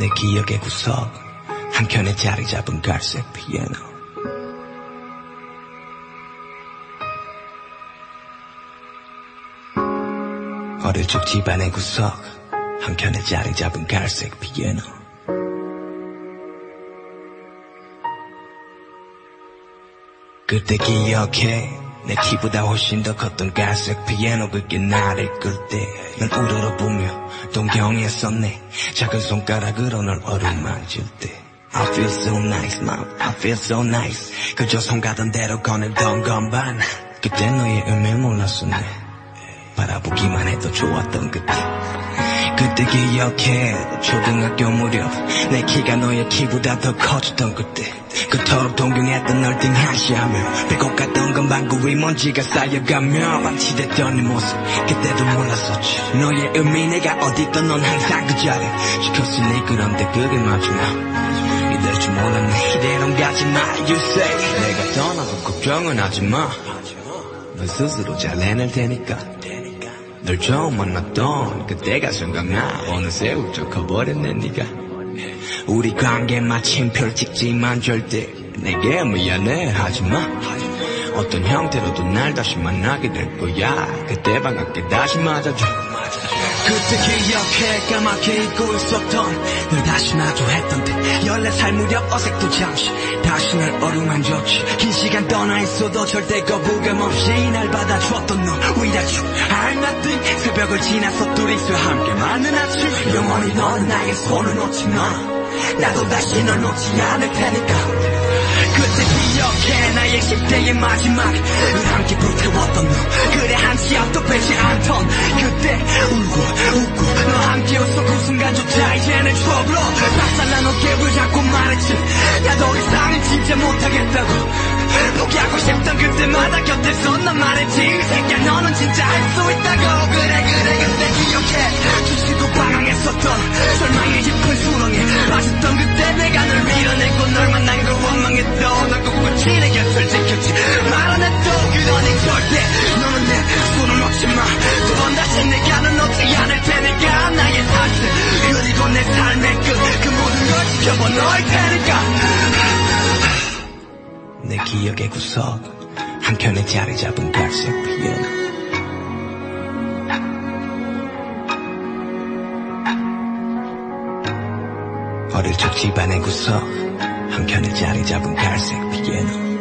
내 기억의 구석 한켠에 자리 잡은 갈색 피아노. 어릴 적 집안의 구석 한켠에 자리 잡은 갈색 피아노. 그때 기억해 내 키보다 훨씬 더 컸던 갈색 피아노. 그게 나를 끌 때 난 우러러보며 동경했었네. 작은 손가락으로 널 어루만질 때 I feel so nice, mom, I feel so nice. 그저 손 가던 대로 꺼내던 건반. 그때 너의 의미를 몰랐었네. 바라보기만 해도 좋았던 그때. 그때 기억해 초등학교 무렵 내 키가 너의 키보다 더 커졌던 그때. 그토록 동경했던 널 등한시하며 배꼽 같던 건 방구 위 먼지가 쌓여가며 방치됐던 네 모습 그때도 몰랐었지. 너의 의미 내가 어디든 넌 항상 그 자리에 지켰으니. 그런데 그게 마지막 이럴 줄 몰랐네. 이대로 가지마 you say. 내가 떠나도 걱정은 하지마. 넌 스스로 잘 해낼 테니까. 널 처음 만났던 그때가 생각나. 어느새 훌쩍 커버렸네 네가. 우리 관계 마침표를 찍지만 절대 내게 미안해 하지마. 어떤 형태로도 날 다시 만나게 될 거야. 그때 반갑게 다시 맞아줘. 그때 기억해 까맣게 잊고 있었던 널 다시 마주했던 때 14살 무렵 어색도 잠시 다시 날 어루만졌지. 긴 시간 떠나 있어도 절대 거부감 없이 날 받아줬던 너 Without you I'm nothing. 새벽을 지나서 둘이서 함께 맞는 아침 영원히 너는 나의 손을 놓지 마. 나도 다시 널 놓지 않을 테니까. 그때 기억해 나의 10대의 마지막 늘 함께 불태웠던 너. 그래 한치 앞도 빼지 않던 그때 울고 웃고 너 함께 웃어 그 순간조차 이제는 추억으로 박살난 어깨를 잡고 말했지. 야 더 이상은 진짜 못하겠다고. 포기하고 싶던 그때마다 곁에서 난 말했지. 새끼야 너는 진짜 할 수 있다고. 그래 그때 기억해 주시고 방황했었던 절망의 깊은 수렁에 빠졌던 그때 내가 널 밀어내고 널 만난 걸 원망했던 널 꿋꿋이 내 곁을 지켰지. 말 안 해도 그러니 절대 너는 내 손을 놓지 마. 두 번 다시 내가 널 놓지 않을 테니까. 나의 삶 그리고 내 삶의 끝 그 모든 걸 지켜봐 너일 테니까. 내 기억의 구석 한켠에 자리 잡은 갈색 피아노. 어릴 적 집안의 구석 한켠에 자리 잡은 갈색 피아노.